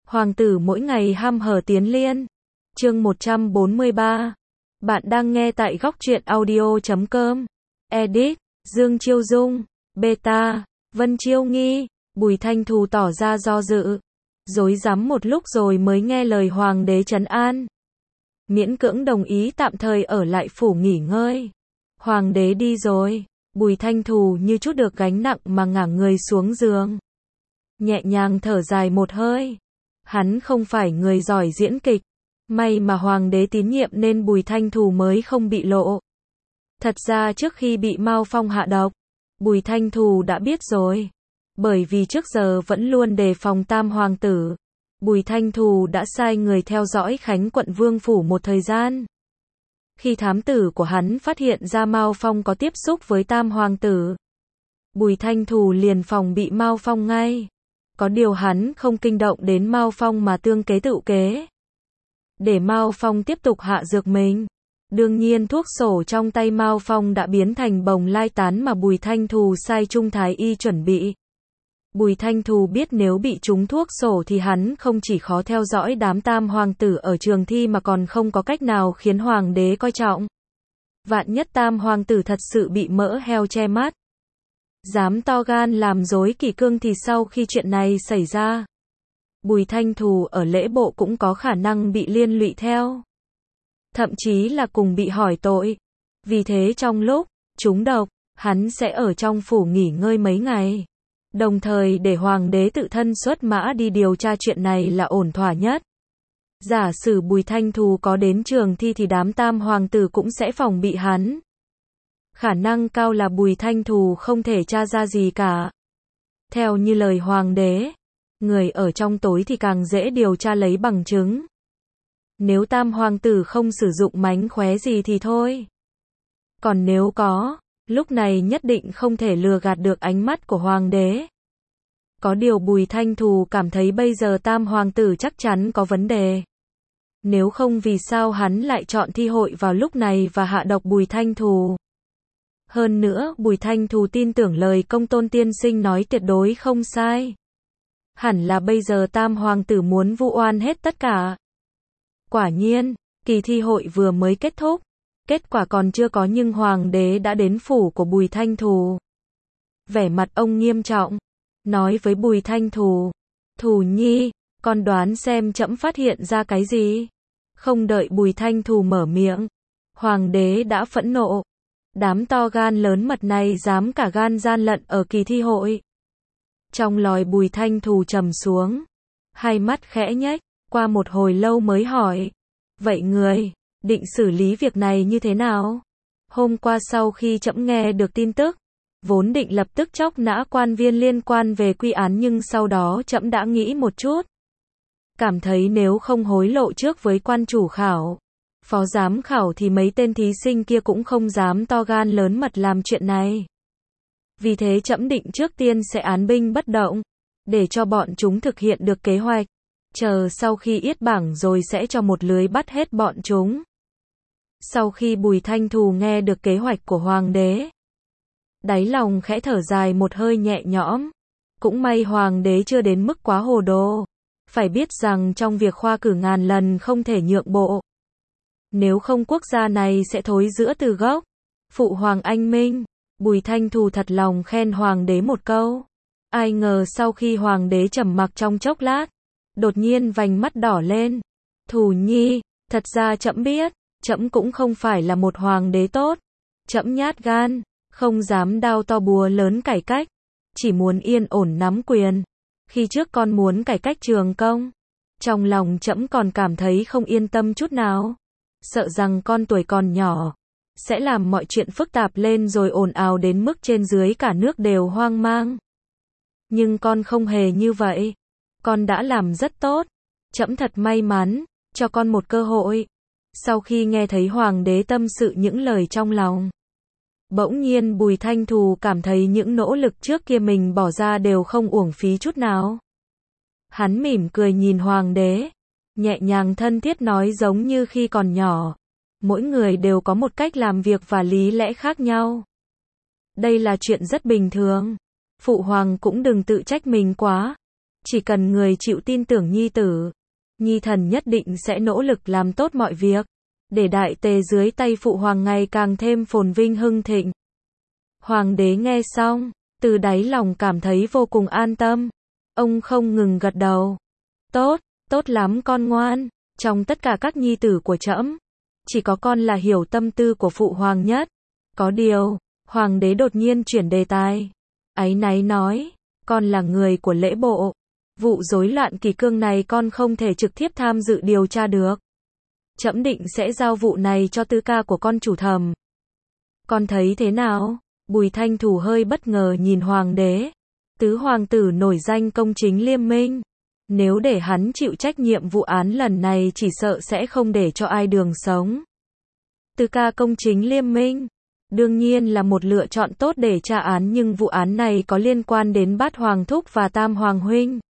Hoàng tử mỗi ngày ham hở tiến liên. Chương 143. Bạn đang nghe tại góc truyện audio.com. Edit: Dương Chiêu Dung. Beta: Vân Chiêu Nghi. Bùi Thanh Thù tỏ ra do dự, rối rắm một lúc rồi mới nghe lời hoàng đế trấn an. Miễn cưỡng đồng ý tạm thời ở lại phủ nghỉ ngơi. Hoàng đế đi rồi, Bùi Thanh Thù như chút được gánh nặng mà ngả người xuống giường. Nhẹ nhàng thở dài một hơi. Hắn không phải người giỏi diễn kịch. May mà hoàng đế tín nhiệm nên Bùi Thanh Thù mới không bị lộ. Thật ra trước khi bị Mao Phong hạ độc, Bùi Thanh Thù đã biết rồi. Bởi vì trước giờ vẫn luôn đề phòng Tam Hoàng tử, Bùi Thanh Thù đã sai người theo dõi Khánh quận Vương phủ một thời gian. Khi thám tử của hắn phát hiện ra Mao Phong có tiếp xúc với Tam Hoàng tử, Bùi Thanh Thù liền phòng bị Mao Phong ngay. Có điều hắn không kinh động đến Mao Phong mà tương kế tự kế, để Mao Phong tiếp tục hạ dược mình. Đương nhiên thuốc sổ trong tay Mao Phong đã biến thành bồng lai tán mà Bùi Thanh Thù sai Trung Thái Y chuẩn bị. Bùi Thanh Thù biết nếu bị trúng thuốc sổ thì hắn không chỉ khó theo dõi đám Tam Hoàng tử ở trường thi mà còn không có cách nào khiến hoàng đế coi trọng. Vạn nhất Tam Hoàng tử thật sự bị mỡ heo che mắt, dám to gan làm rối kỷ cương thì sau khi chuyện này xảy ra, Bùi Thanh Thù ở lễ bộ cũng có khả năng bị liên lụy theo. Thậm chí là cùng bị hỏi tội. Vì thế trong lúc trúng độc, hắn sẽ ở trong phủ nghỉ ngơi mấy ngày. Đồng thời để hoàng đế tự thân xuất mã đi điều tra chuyện này là ổn thỏa nhất. Giả sử Bùi Thanh Thù có đến trường thi thì đám Tam Hoàng tử cũng sẽ phòng bị hắn. Khả năng cao là Bùi Thanh Thù không thể tra ra gì cả. Theo như lời hoàng đế, người ở trong tối thì càng dễ điều tra lấy bằng chứng. Nếu Tam Hoàng tử không sử dụng mánh khóe gì thì thôi. Còn nếu có, lúc này nhất định không thể lừa gạt được ánh mắt của hoàng đế. Có điều Bùi Thanh Thù cảm thấy bây giờ Tam Hoàng tử chắc chắn có vấn đề. Nếu không vì sao hắn lại chọn thi hội vào lúc này và hạ độc Bùi Thanh Thù. Hơn nữa, Bùi Thanh Thù tin tưởng lời Công Tôn tiên sinh nói tuyệt đối không sai. Hẳn là bây giờ Tam Hoàng tử muốn vu oan hết tất cả. Quả nhiên, kỳ thi hội vừa mới kết thúc. Kết quả còn chưa có nhưng hoàng đế đã đến phủ của Bùi Thanh Thù. Vẻ mặt ông nghiêm trọng, nói với Bùi Thanh Thù: "Thù nhi, con đoán xem trẫm phát hiện ra cái gì?" Không đợi Bùi Thanh Thù mở miệng, hoàng đế đã phẫn nộ. Đám to gan lớn mật này dám cả gan gian lận ở kỳ thi hội. Trong lòi Bùi Thanh Thù trầm xuống, hai mắt khẽ nhếch, qua một hồi lâu mới hỏi: "Vậy người định xử lý việc này như thế nào?" Hôm qua sau khi trẫm nghe được tin tức, vốn định lập tức chóc nã quan viên liên quan về quy án nhưng sau đó trẫm đã nghĩ một chút. Cảm thấy nếu không hối lộ trước với quan chủ khảo, phó giám khảo thì mấy tên thí sinh kia cũng không dám to gan lớn mật làm chuyện này. Vì thế trẫm định trước tiên sẽ án binh bất động, để cho bọn chúng thực hiện được kế hoạch. Chờ sau khi yết bảng rồi sẽ cho một lưới bắt hết bọn chúng. Sau khi Bùi Thanh Thù nghe được kế hoạch của hoàng đế, đáy lòng khẽ thở dài một hơi nhẹ nhõm. Cũng may hoàng đế chưa đến mức quá hồ đồ. Phải biết rằng trong việc khoa cử ngàn lần không thể nhượng bộ. Nếu không quốc gia này sẽ thối rữa từ gốc. Phụ hoàng anh minh. Bùi Thanh Thù thật lòng khen hoàng đế một câu. Ai ngờ sau khi hoàng đế trầm mặc trong chốc lát, đột nhiên vành mắt đỏ lên. "Thù nhi, thật ra trẫm biết, trẫm cũng không phải là một hoàng đế tốt. Trẫm nhát gan, không dám đao to búa lớn cải cách, chỉ muốn yên ổn nắm quyền. Khi trước con muốn cải cách trường công, trong lòng trẫm còn cảm thấy không yên tâm chút nào, sợ rằng con tuổi còn nhỏ sẽ làm mọi chuyện phức tạp lên rồi ồn ào đến mức trên dưới cả nước đều hoang mang. Nhưng con không hề như vậy. Con đã làm rất tốt. Trẫm thật may mắn, cho con một cơ hội." Sau khi nghe thấy hoàng đế tâm sự những lời trong lòng, bỗng nhiên Bùi Thanh Thù cảm thấy những nỗ lực trước kia mình bỏ ra đều không uổng phí chút nào. Hắn mỉm cười nhìn hoàng đế, nhẹ nhàng thân thiết nói giống như khi còn nhỏ. Mỗi người đều có một cách làm việc và lý lẽ khác nhau. Đây là chuyện rất bình thường. Phụ hoàng cũng đừng tự trách mình quá. Chỉ cần người chịu tin tưởng nhi tử, nhi thần nhất định sẽ nỗ lực làm tốt mọi việc, để đại tề dưới tay phụ hoàng ngày càng thêm phồn vinh hưng thịnh. Hoàng đế nghe xong, từ đáy lòng cảm thấy vô cùng an tâm. Ông không ngừng gật đầu. Tốt, tốt lắm con ngoan. Trong tất cả các nhi tử của trẫm, chỉ có con là hiểu tâm tư của phụ hoàng nhất. Có điều, hoàng đế đột nhiên chuyển đề tài. Áy náy nói, con là người của lễ bộ. Vụ rối loạn kỷ cương này con không thể trực tiếp tham dự điều tra được. Trẫm định sẽ giao vụ này cho tư ca của con chủ thẩm. Con thấy thế nào? Bùi Thanh Thù hơi bất ngờ nhìn hoàng đế. Tứ hoàng tử nổi danh công chính liêm minh. Nếu để hắn chịu trách nhiệm vụ án lần này chỉ sợ sẽ không để cho ai đường sống. Tư ca công chính liêm minh, đương nhiên là một lựa chọn tốt để tra án, nhưng vụ án này có liên quan đến Bát Hoàng Thúc và Tam Hoàng Huynh.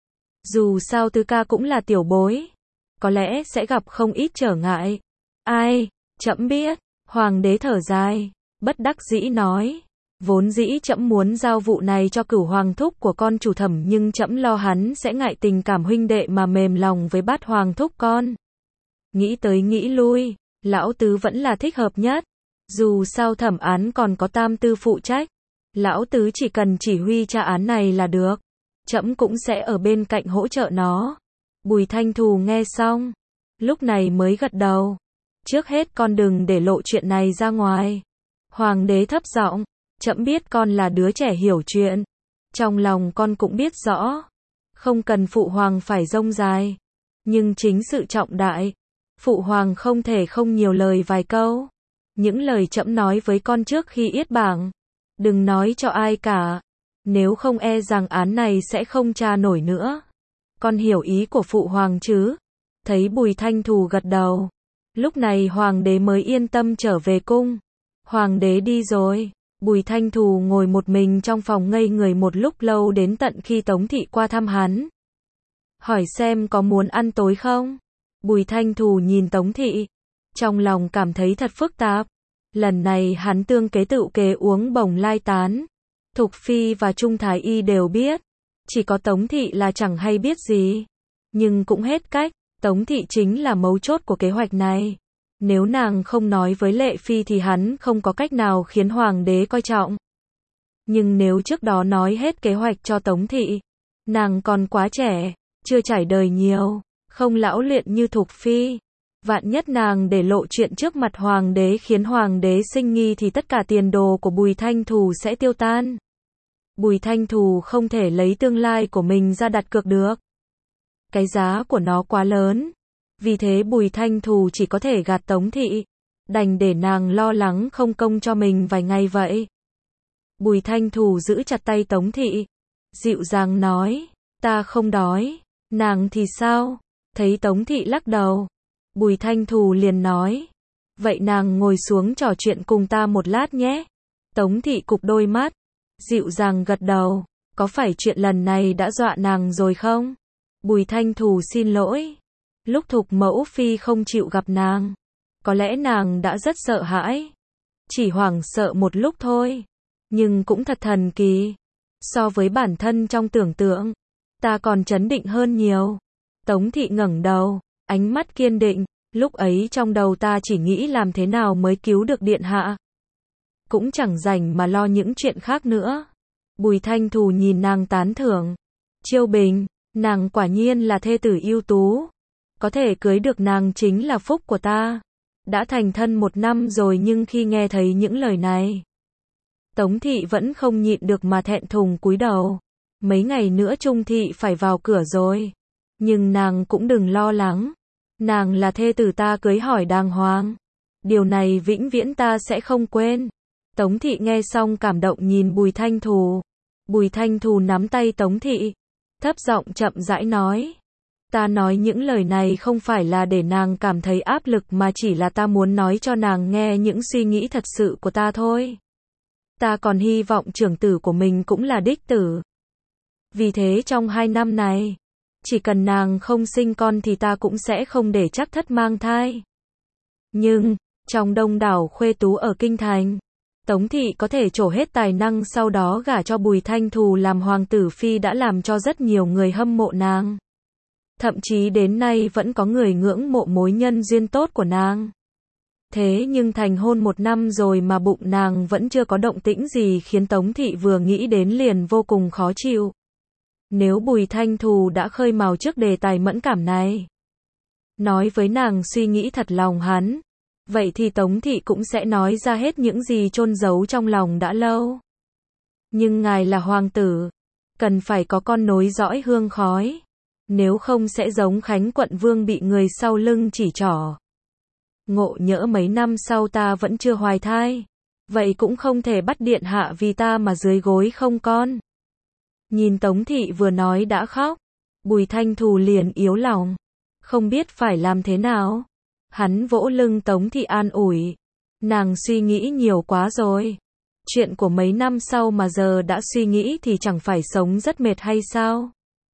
Dù sao Tư ca cũng là tiểu bối, có lẽ sẽ gặp không ít trở ngại. Ai, trẫm biết, hoàng đế thở dài, bất đắc dĩ nói. Vốn dĩ trẫm muốn giao vụ này cho Cửu Hoàng Thúc của con chủ thẩm, nhưng trẫm lo hắn sẽ ngại tình cảm huynh đệ mà mềm lòng với Bát Hoàng Thúc con. Nghĩ tới nghĩ lui, lão tứ vẫn là thích hợp nhất. Dù sao thẩm án còn có tam tư phụ trách, lão tứ chỉ cần chỉ huy tra án này là được. Trẫm cũng sẽ ở bên cạnh hỗ trợ nó. Bùi Thanh Thù nghe xong, lúc này mới gật đầu. Trước hết con đừng để lộ chuyện này ra ngoài. Hoàng đế thấp giọng, trẫm biết con là đứa trẻ hiểu chuyện. Trong lòng con cũng biết rõ, không cần phụ hoàng phải rông dài. Nhưng chính sự trọng đại, phụ hoàng không thể không nhiều lời vài câu. Những lời trẫm nói với con trước khi yết bảng, đừng nói cho ai cả. Nếu không e rằng án này sẽ không tra nổi nữa. Con hiểu ý của phụ hoàng chứ? Thấy Bùi Thanh Thù gật đầu, lúc này hoàng đế mới yên tâm trở về cung. Hoàng đế đi rồi, Bùi Thanh Thù ngồi một mình trong phòng ngây người một lúc lâu, đến tận khi Tống Thị qua thăm hắn. Hỏi xem có muốn ăn tối không? Bùi Thanh Thù nhìn Tống Thị, trong lòng cảm thấy thật phức tạp. Lần này hắn tương kế tự kế uống bồng lai tán. Thục Phi và Trung Thái Y đều biết, chỉ có Tống Thị là chẳng hay biết gì. Nhưng cũng hết cách, Tống Thị chính là mấu chốt của kế hoạch này. Nếu nàng không nói với Lệ Phi thì hắn không có cách nào khiến hoàng đế coi trọng. Nhưng nếu trước đó nói hết kế hoạch cho Tống Thị, nàng còn quá trẻ, chưa trải đời nhiều, không lão luyện như Thục Phi. Vạn nhất nàng để lộ chuyện trước mặt hoàng đế khiến hoàng đế sinh nghi thì tất cả tiền đồ của Bùi Thanh Thù sẽ tiêu tan. Bùi Thanh Thù không thể lấy tương lai của mình ra đặt cược được. Cái giá của nó quá lớn. Vì thế Bùi Thanh Thù chỉ có thể gạt Tống Thị, đành để nàng lo lắng không công cho mình vài ngày vậy. Bùi Thanh Thù giữ chặt tay Tống Thị, dịu dàng nói, ta không đói. Nàng thì sao? Thấy Tống Thị lắc đầu, Bùi Thanh Thù liền nói, vậy nàng ngồi xuống trò chuyện cùng ta một lát nhé. Tống Thị cụp đôi mắt, dịu dàng gật đầu, có phải chuyện lần này đã dọa nàng rồi không? Bùi Thanh Thù xin lỗi. Lúc Thục Mẫu Phi không chịu gặp nàng, có lẽ nàng đã rất sợ hãi. Chỉ hoảng sợ một lúc thôi, nhưng cũng thật thần kỳ. So với bản thân trong tưởng tượng, ta còn trấn định hơn nhiều. Tống Thị ngẩng đầu, ánh mắt kiên định, lúc ấy trong đầu ta chỉ nghĩ làm thế nào mới cứu được điện hạ. Cũng chẳng rảnh mà lo những chuyện khác nữa. Bùi Thanh Thù nhìn nàng tán thưởng. Chiêu Bình, nàng quả nhiên là thê tử ưu tú. Có thể cưới được nàng chính là phúc của ta. Đã thành thân 1 năm rồi nhưng khi nghe thấy những lời này, Tống Thị vẫn không nhịn được mà thẹn thùng cúi đầu. Mấy ngày nữa Trung Thị phải vào cửa rồi. Nhưng nàng cũng đừng lo lắng. Nàng là thê tử ta cưới hỏi đàng hoàng. Điều này vĩnh viễn ta sẽ không quên. Tống Thị nghe xong cảm động nhìn Bùi Thanh Thù. Bùi Thanh Thù nắm tay Tống Thị, thấp giọng chậm rãi nói. Ta nói những lời này không phải là để nàng cảm thấy áp lực mà chỉ là ta muốn nói cho nàng nghe những suy nghĩ thật sự của ta thôi. Ta còn hy vọng trưởng tử của mình cũng là đích tử. Vì thế trong 2 năm này, chỉ cần nàng không sinh con thì ta cũng sẽ không để Trác Thất mang thai. Nhưng, trong đông đảo khuê tú ở kinh thành, Tống thị có thể trổ hết tài năng sau đó gả cho Bùi Thanh Thù làm hoàng tử phi đã làm cho rất nhiều người hâm mộ nàng. Thậm chí đến nay vẫn có người ngưỡng mộ mối nhân duyên tốt của nàng. Thế nhưng thành hôn 1 năm rồi mà bụng nàng vẫn chưa có động tĩnh gì khiến Tống thị vừa nghĩ đến liền vô cùng khó chịu. Nếu Bùi Thanh Thù đã khơi mào trước đề tài mẫn cảm này, nói với nàng suy nghĩ thật lòng hắn, vậy thì Tống thị cũng sẽ nói ra hết những gì chôn giấu trong lòng đã lâu. Nhưng ngài là hoàng tử, cần phải có con nối dõi hương khói, nếu không sẽ giống Khánh Quận Vương bị người sau lưng chỉ trỏ. Ngộ nhỡ mấy năm sau ta vẫn chưa hoài thai, vậy cũng không thể bắt điện hạ vì ta mà dưới gối không con. Nhìn Tống thị vừa nói đã khóc, Bùi Thanh Thù liền yếu lòng, không biết phải làm thế nào. Hắn vỗ lưng Tống thị an ủi, nàng suy nghĩ nhiều quá rồi. Chuyện của mấy năm sau mà giờ đã suy nghĩ thì chẳng phải sống rất mệt hay sao?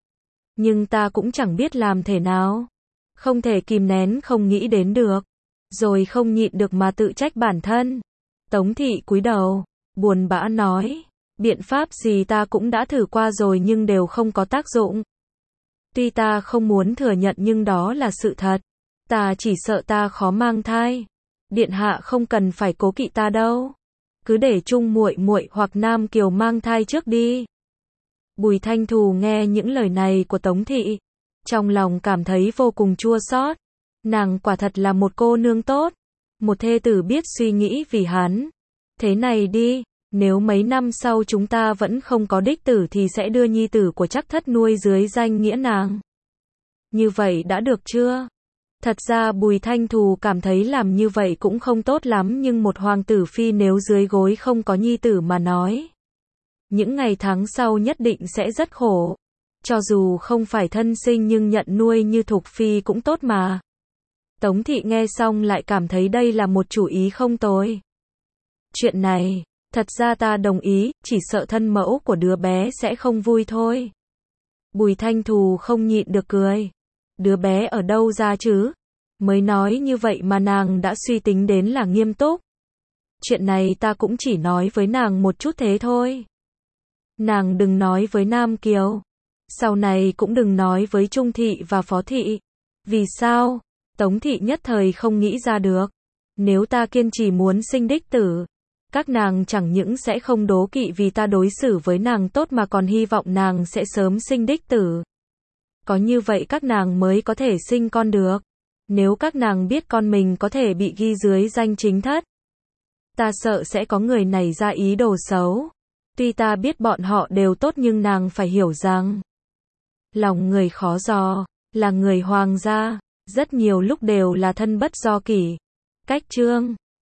Nhưng ta cũng chẳng biết làm thế nào. Không thể kìm nén không nghĩ đến được. Rồi không nhịn được mà tự trách bản thân. Tống thị cúi đầu, buồn bã nói, biện pháp gì ta cũng đã thử qua rồi nhưng đều không có tác dụng. Tuy ta không muốn thừa nhận nhưng đó là sự thật. Ta chỉ sợ ta khó mang thai. Điện hạ không cần phải cố kỵ ta đâu. Cứ để Trung muội muội hoặc Nam Kiều mang thai trước đi. Bùi Thanh Thù nghe những lời này của Tống thị, trong lòng cảm thấy vô cùng chua xót. Nàng quả thật là một cô nương tốt, một thê tử biết suy nghĩ vì hắn. Thế này đi, nếu mấy năm sau chúng ta vẫn không có đích tử thì sẽ đưa nhi tử của Trác Thất nuôi dưới danh nghĩa nàng. Như vậy đã được chưa? Thật ra Bùi Thanh Thù cảm thấy làm như vậy cũng không tốt lắm nhưng một hoàng tử phi nếu dưới gối không có nhi tử mà nói. Những ngày tháng sau nhất định sẽ rất khổ. Cho dù không phải thân sinh nhưng nhận nuôi như Thục Phi cũng tốt mà. Tống thị nghe xong lại cảm thấy đây là một chủ ý không tồi. Chuyện này, thật ra ta đồng ý, chỉ sợ thân mẫu của đứa bé sẽ không vui thôi. Bùi Thanh Thù không nhịn được cười. Đứa bé ở đâu ra chứ? Mới nói như vậy mà nàng đã suy tính đến là nghiêm túc. Chuyện này ta cũng chỉ nói với nàng một chút thế thôi. Nàng đừng nói với Nam Kiều. Sau này cũng đừng nói với Trung thị và Phó thị. Vì sao? Tống thị nhất thời không nghĩ ra được. Nếu ta kiên trì muốn sinh đích tử, các nàng chẳng những sẽ không đố kỵ vì ta đối xử với nàng tốt mà còn hy vọng nàng sẽ sớm sinh đích tử. Có như vậy các nàng mới có thể sinh con được. Nếu các nàng biết con mình có thể bị ghi dưới danh chính thất, ta sợ sẽ có người nảy ra ý đồ xấu. Tuy ta biết bọn họ đều tốt nhưng nàng phải hiểu rằng, lòng người khó dò, là người hoàng gia, rất nhiều lúc đều là thân bất do kỷ. Cách chương